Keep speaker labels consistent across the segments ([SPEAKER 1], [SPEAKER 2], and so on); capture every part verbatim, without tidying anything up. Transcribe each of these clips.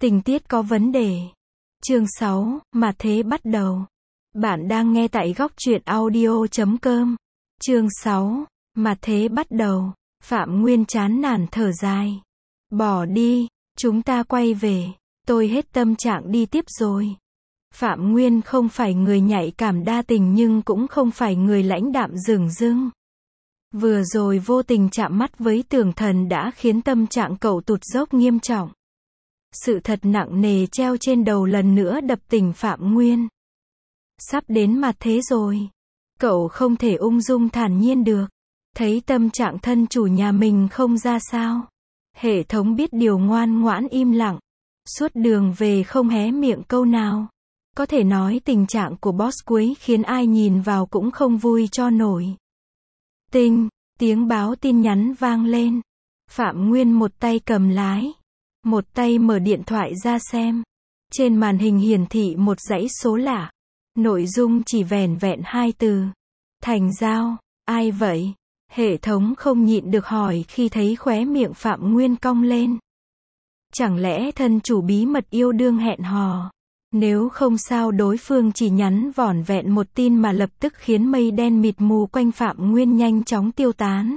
[SPEAKER 1] Tình tiết có vấn đề. Chương sáu, mà thế bắt đầu. Bạn đang nghe tại góc truyện audio chấm com. Chương sáu, mà thế bắt đầu. Phạm Nguyên chán nản thở dài. Bỏ đi, chúng ta quay về. Tôi hết tâm trạng đi tiếp rồi. Phạm Nguyên không phải người nhạy cảm đa tình nhưng cũng không phải người lãnh đạm dửng dưng. Vừa rồi vô tình chạm mắt với Tưởng Thần đã khiến tâm trạng cậu tụt dốc nghiêm trọng. Sự thật nặng nề treo trên đầu lần nữa đập tỉnh Phạm Nguyên. Sắp đến mặt thế rồi. Cậu không thể ung dung thản nhiên được. Thấy tâm trạng thân chủ nhà mình không ra sao. Hệ thống biết điều ngoan ngoãn im lặng. Suốt đường về không hé miệng câu nào. Có thể nói tình trạng của boss cuối khiến ai nhìn vào cũng không vui cho nổi. Tinh, tiếng báo tin nhắn vang lên. Phạm Nguyên một tay cầm lái. Một tay mở điện thoại ra xem. Trên màn hình hiển thị một dãy số lạ. Nội dung chỉ vẻn vẹn hai từ. Thành Giao, ai vậy? Hệ thống không nhịn được hỏi khi thấy khóe miệng Phạm Nguyên cong lên. Chẳng lẽ thân chủ bí mật yêu đương hẹn hò? Nếu không sao đối phương chỉ nhắn vỏn vẹn một tin mà lập tức khiến mây đen mịt mù quanh Phạm Nguyên nhanh chóng tiêu tán.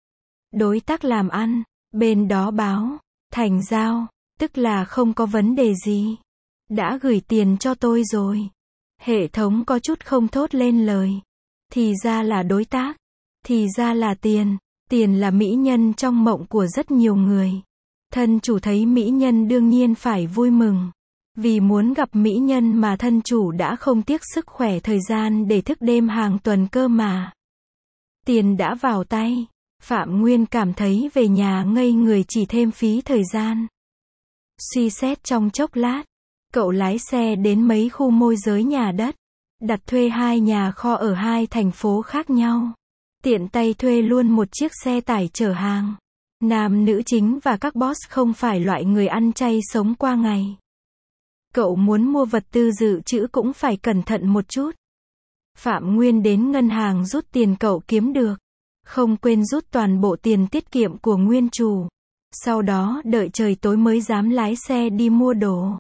[SPEAKER 1] Đối tác làm ăn, bên đó báo, Thành Giao, tức là không có vấn đề gì. Đã gửi tiền cho tôi rồi. Hệ thống có chút không thốt lên lời. Thì ra là đối tác. Thì ra là tiền. Tiền là mỹ nhân trong mộng của rất nhiều người. Thân chủ thấy mỹ nhân đương nhiên phải vui mừng. Vì muốn gặp mỹ nhân mà thân chủ đã không tiếc sức khỏe thời gian để thức đêm hàng tuần cơ mà. Tiền đã vào tay. Phạm Nguyên cảm thấy về nhà ngây người chỉ thêm phí thời gian. Suy xét trong chốc lát. Cậu lái xe đến mấy khu môi giới nhà đất. Đặt thuê hai nhà kho ở hai thành phố khác nhau. Tiện tay thuê luôn một chiếc xe tải chở hàng. Nam nữ chính và các boss không phải loại người ăn chay sống qua ngày. Cậu muốn mua vật tư dự trữ cũng phải cẩn thận một chút. Phạm Nguyên đến ngân hàng rút tiền cậu kiếm được. Không quên rút toàn bộ tiền tiết kiệm của nguyên chủ. Sau đó đợi trời tối mới dám lái xe đi mua đồ.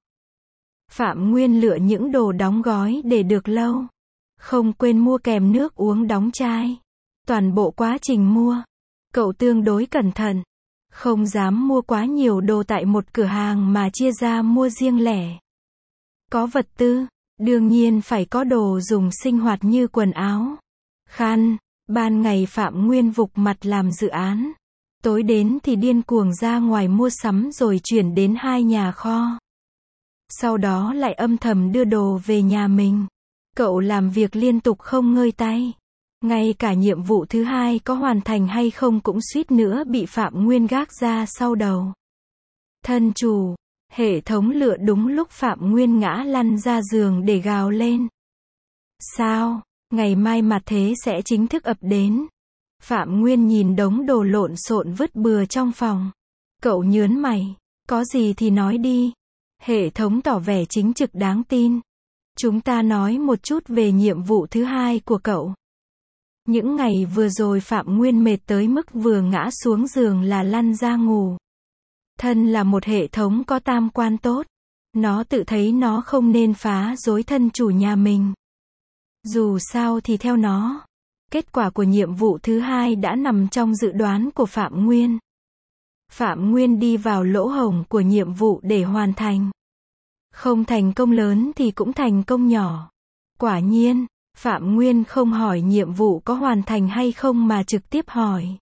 [SPEAKER 1] Phạm Nguyên lựa những đồ đóng gói để được lâu. Không quên mua kèm nước uống đóng chai. Toàn bộ quá trình mua, cậu tương đối cẩn thận. Không dám mua quá nhiều đồ tại một cửa hàng mà chia ra mua riêng lẻ. Có vật tư, đương nhiên phải có đồ dùng sinh hoạt như quần áo, khăn. Ban ngày Phạm Nguyên vục mặt làm dự án. Tối đến thì điên cuồng ra ngoài mua sắm rồi chuyển đến hai nhà kho. Sau đó lại âm thầm đưa đồ về nhà mình. Cậu làm việc liên tục không ngơi tay. Ngay cả nhiệm vụ thứ hai có hoàn thành hay không cũng suýt nữa bị Phạm Nguyên gác ra sau đầu. Thân chủ, hệ thống lựa đúng lúc Phạm Nguyên ngã lăn ra giường để gào lên. Sao, ngày mai mặt thế sẽ chính thức ập đến. Phạm Nguyên nhìn đống đồ lộn xộn vứt bừa trong phòng. Cậu nhớn mày, có gì thì nói đi. Hệ thống tỏ vẻ chính trực đáng tin. Chúng ta nói một chút về nhiệm vụ thứ hai của cậu. Những ngày vừa rồi Phạm Nguyên mệt tới mức vừa ngã xuống giường là lăn ra ngủ. Thân là một hệ thống có tam quan tốt. Nó tự thấy nó không nên phá rối thân chủ nhà mình. Dù sao thì theo nó, kết quả của nhiệm vụ thứ hai đã nằm trong dự đoán của Phạm Nguyên. Phạm Nguyên đi vào lỗ hổng của nhiệm vụ để hoàn thành. Không thành công lớn thì cũng thành công nhỏ. Quả nhiên, Phạm Nguyên không hỏi nhiệm vụ có hoàn thành hay không mà trực tiếp hỏi.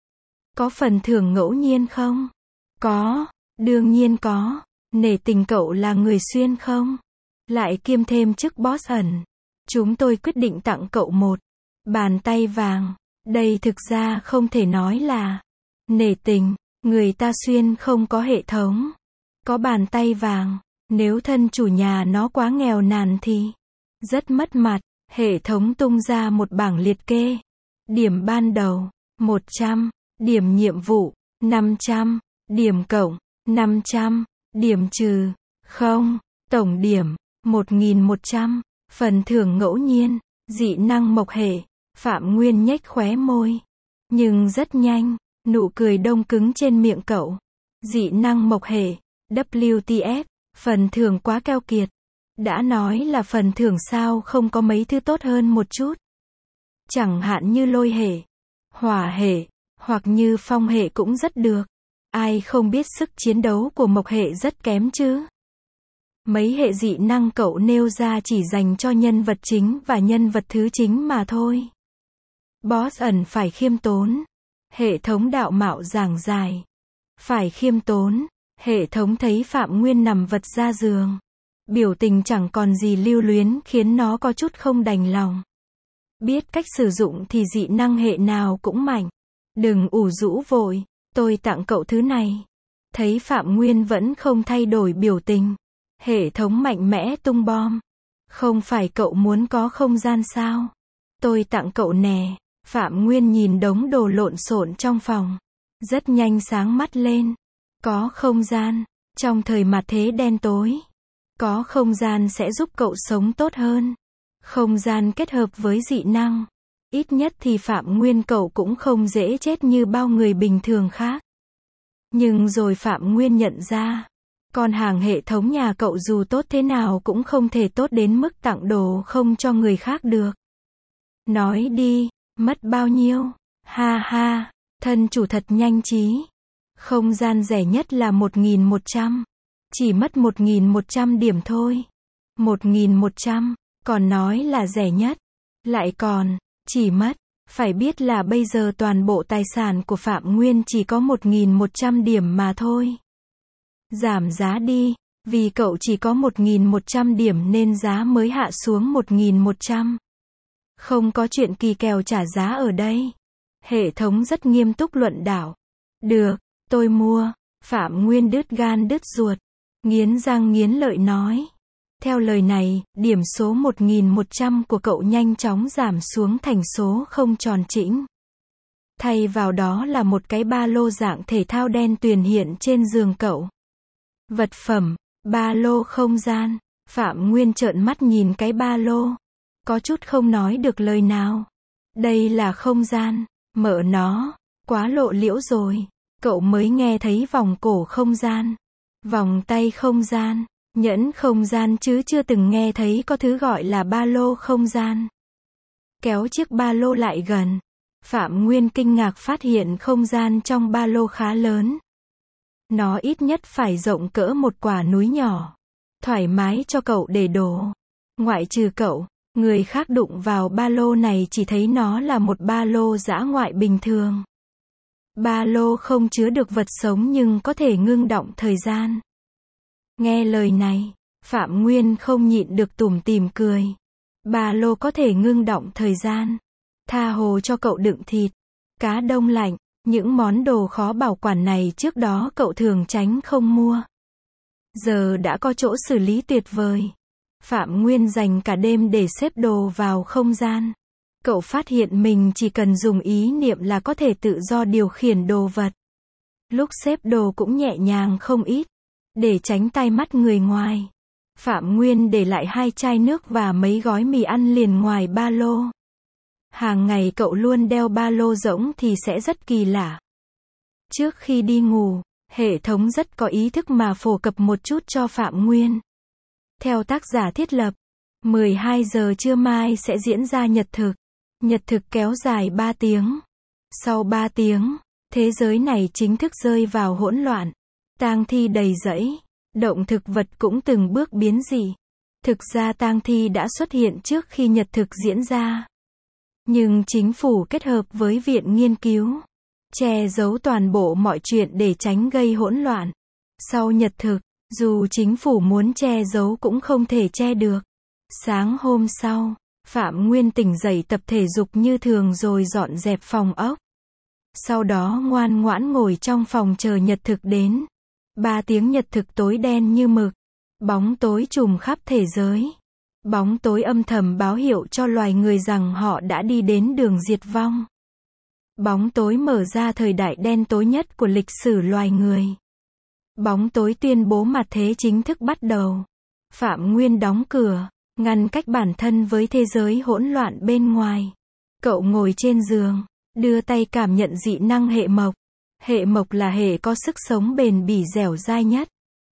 [SPEAKER 1] Có phần thưởng ngẫu nhiên không? Có, đương nhiên có. Nể tình cậu là người xuyên không? Lại kiêm thêm chức boss ẩn. Chúng tôi quyết định tặng cậu một bàn tay vàng. Đây thực ra không thể nói là nể tình. Người ta xuyên không có hệ thống. Có bàn tay vàng. Nếu thân chủ nhà nó quá nghèo nàn thì rất mất mặt. Hệ thống tung ra một bảng liệt kê. Điểm ban đầu, một trăm. Điểm nhiệm vụ, năm trăm. Điểm cộng, năm trăm. Điểm trừ, không. Tổng điểm, một nghìn một trăm. Phần thưởng ngẫu nhiên, dị năng mộc hệ. Phạm Nguyên nhếch khóe môi. Nhưng rất nhanh, nụ cười đông cứng trên miệng cậu. Dị năng mộc hệ, W T F. Phần thưởng quá keo kiệt. Đã nói là phần thưởng sao không có mấy thứ tốt hơn một chút. Chẳng hạn như lôi hệ, hỏa hệ, hoặc như phong hệ cũng rất được. Ai không biết sức chiến đấu của mộc hệ rất kém chứ. Mấy hệ dị năng cậu nêu ra chỉ dành cho nhân vật chính và nhân vật thứ chính mà thôi. Boss ẩn phải khiêm tốn. Hệ thống đạo mạo giảng dài. Phải khiêm tốn. Hệ thống thấy Phạm Nguyên nằm vật ra giường. Biểu tình chẳng còn gì lưu luyến khiến nó có chút không đành lòng. Biết cách sử dụng thì dị năng hệ nào cũng mạnh. Đừng ủ rũ vội. Tôi tặng cậu thứ này. Thấy Phạm Nguyên vẫn không thay đổi biểu tình. Hệ thống mạnh mẽ tung bom. Không phải cậu muốn có không gian sao? Tôi tặng cậu nè. Phạm Nguyên nhìn đống đồ lộn xộn trong phòng. Rất nhanh sáng mắt lên. Có không gian. Trong thời mặt thế đen tối. Có không gian sẽ giúp cậu sống tốt hơn. Không gian kết hợp với dị năng. Ít nhất thì Phạm Nguyên cậu cũng không dễ chết như bao người bình thường khác. Nhưng rồi Phạm Nguyên nhận ra. Con hàng hệ thống nhà cậu dù tốt thế nào cũng không thể tốt đến mức tặng đồ không cho người khác được. Nói đi, mất bao nhiêu? Ha ha, thân chủ thật nhanh trí. Không gian rẻ nhất là một nghìn một trăm. Chỉ mất một nghìn một trăm điểm thôi. một nghìn một trăm, còn nói là rẻ nhất. Lại còn, chỉ mất. Phải biết là bây giờ toàn bộ tài sản của Phạm Nguyên chỉ có một nghìn một trăm điểm mà thôi. Giảm giá đi, vì cậu chỉ có một nghìn một trăm điểm nên giá mới hạ xuống một nghìn một trăm. Không có chuyện kỳ kèo trả giá ở đây. Hệ thống rất nghiêm túc luận đảo. Được, tôi mua. Phạm Nguyên đứt gan đứt ruột. Nghiến răng nghiến lợi nói. Theo lời này, điểm số một nghìn một trăm của cậu nhanh chóng giảm xuống thành số không tròn chỉnh. Thay vào đó là một cái ba lô dạng thể thao đen tuyền hiện trên giường cậu. Vật phẩm, ba lô không gian. Phạm Nguyên trợn mắt nhìn cái ba lô. Có chút không nói được lời nào. Đây là không gian. Mở nó. Quá lộ liễu rồi. Cậu mới nghe thấy vòng cổ không gian. Vòng tay không gian. Nhẫn không gian chứ chưa từng nghe thấy có thứ gọi là ba lô không gian. Kéo chiếc ba lô lại gần. Phạm Nguyên kinh ngạc phát hiện không gian trong ba lô khá lớn. Nó ít nhất phải rộng cỡ một quả núi nhỏ. Thoải mái cho cậu để đồ. Ngoại trừ cậu, người khác đụng vào ba lô này chỉ thấy nó là một ba lô dã ngoại bình thường. Ba lô không chứa được vật sống nhưng có thể ngưng đọng thời gian. Nghe lời này, Phạm Nguyên không nhịn được tủm tỉm cười. Ba lô có thể ngưng đọng thời gian. Tha hồ cho cậu đựng thịt, cá đông lạnh, những món đồ khó bảo quản này trước đó cậu thường tránh không mua. Giờ đã có chỗ xử lý tuyệt vời. Phạm Nguyên dành cả đêm để xếp đồ vào không gian. Cậu phát hiện mình chỉ cần dùng ý niệm là có thể tự do điều khiển đồ vật. Lúc xếp đồ cũng nhẹ nhàng không ít. Để tránh tai mắt người ngoài. Phạm Nguyên để lại hai chai nước và mấy gói mì ăn liền ngoài ba lô. Hàng ngày cậu luôn đeo ba lô rỗng thì sẽ rất kỳ lạ. Trước khi đi ngủ, hệ thống rất có ý thức mà phổ cập một chút cho Phạm Nguyên. Theo tác giả thiết lập, mười hai giờ trưa mai sẽ diễn ra nhật thực. Nhật thực kéo dài ba tiếng. Sau ba tiếng, thế giới này chính thức rơi vào hỗn loạn. Tang thi đầy rẫy, động thực vật cũng từng bước biến dị. Thực ra tang thi đã xuất hiện trước khi nhật thực diễn ra. Nhưng chính phủ kết hợp với viện nghiên cứu, che giấu toàn bộ mọi chuyện để tránh gây hỗn loạn. Sau nhật thực, dù chính phủ muốn che giấu cũng không thể che được. Sáng hôm sau, Phạm Nguyên tỉnh dậy tập thể dục như thường rồi dọn dẹp phòng ốc. Sau đó ngoan ngoãn ngồi trong phòng chờ nhật thực đến. Ba tiếng nhật thực tối đen như mực. Bóng tối trùm khắp thế giới. Bóng tối âm thầm báo hiệu cho loài người rằng họ đã đi đến đường diệt vong. Bóng tối mở ra thời đại đen tối nhất của lịch sử loài người. Bóng tối tuyên bố mặt thế chính thức bắt đầu. Phạm Nguyên đóng cửa, ngăn cách bản thân với thế giới hỗn loạn bên ngoài. Cậu ngồi trên giường, đưa tay cảm nhận dị năng hệ mộc. Hệ mộc là hệ có sức sống bền bỉ dẻo dai nhất.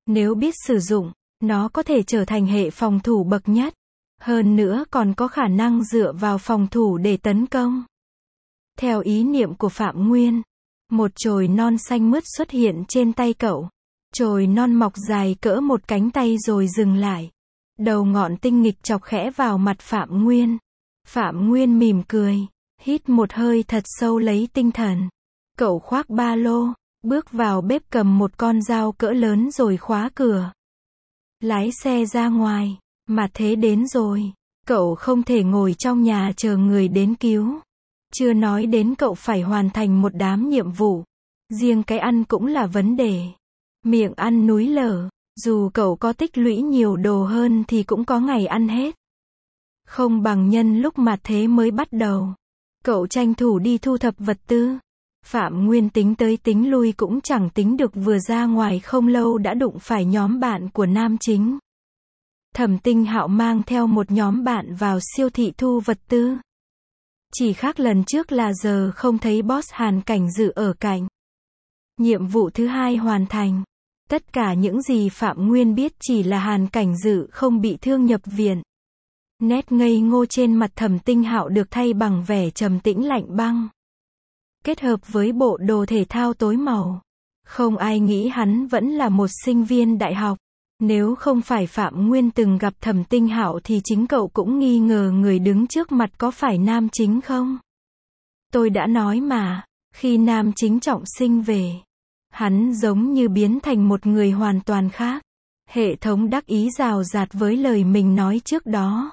[SPEAKER 1] Nếu biết sử dụng, nó có thể trở thành hệ phòng thủ bậc nhất. Hơn nữa còn có khả năng dựa vào phòng thủ để tấn công. Theo ý niệm của Phạm Nguyên, một chồi non xanh mướt xuất hiện trên tay cậu. Chồi non mọc dài cỡ một cánh tay rồi dừng lại. Đầu ngọn tinh nghịch chọc khẽ vào mặt Phạm Nguyên. Phạm Nguyên mỉm cười, hít một hơi thật sâu lấy tinh thần. Cậu khoác ba lô, bước vào bếp cầm một con dao cỡ lớn rồi khóa cửa. Lái xe ra ngoài, mà thế đến rồi. Cậu không thể ngồi trong nhà chờ người đến cứu. Chưa nói đến cậu phải hoàn thành một đám nhiệm vụ. Riêng cái ăn cũng là vấn đề. Miệng ăn núi lở, dù cậu có tích lũy nhiều đồ hơn thì cũng có ngày ăn hết. Không bằng nhân lúc mà thế mới bắt đầu. Cậu tranh thủ đi thu thập vật tư. Phạm Nguyên tính tới tính lui cũng chẳng tính được vừa ra ngoài không lâu đã đụng phải nhóm bạn của nam chính. Thẩm Tinh Hạo mang theo một nhóm bạn vào siêu thị thu vật tư. Chỉ khác lần trước là giờ không thấy boss Hàn Cảnh Dự ở cạnh. Nhiệm vụ thứ hai hoàn thành. Tất cả những gì Phạm Nguyên biết chỉ là Hàn Cảnh Dự không bị thương nhập viện. Nét ngây ngô trên mặt Thẩm Tinh Hạo được thay bằng vẻ trầm tĩnh lạnh băng. Kết hợp với bộ đồ thể thao tối màu. Không ai nghĩ hắn vẫn là một sinh viên đại học. Nếu không phải Phạm Nguyên từng gặp Thẩm Tinh Hạo thì chính cậu cũng nghi ngờ người đứng trước mặt có phải nam chính không. Tôi đã nói mà, khi nam chính trọng sinh về, hắn giống như biến thành một người hoàn toàn khác. Hệ thống đắc ý rào rạt với lời mình nói trước đó.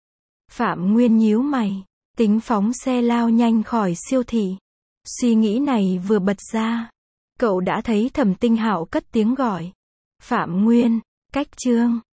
[SPEAKER 1] Phạm Nguyên nhíu mày, tính phóng xe lao nhanh khỏi siêu thị. Suy nghĩ này vừa bật ra, cậu đã thấy Thẩm Tinh Hạo cất tiếng gọi. Phạm Nguyên, cách chương.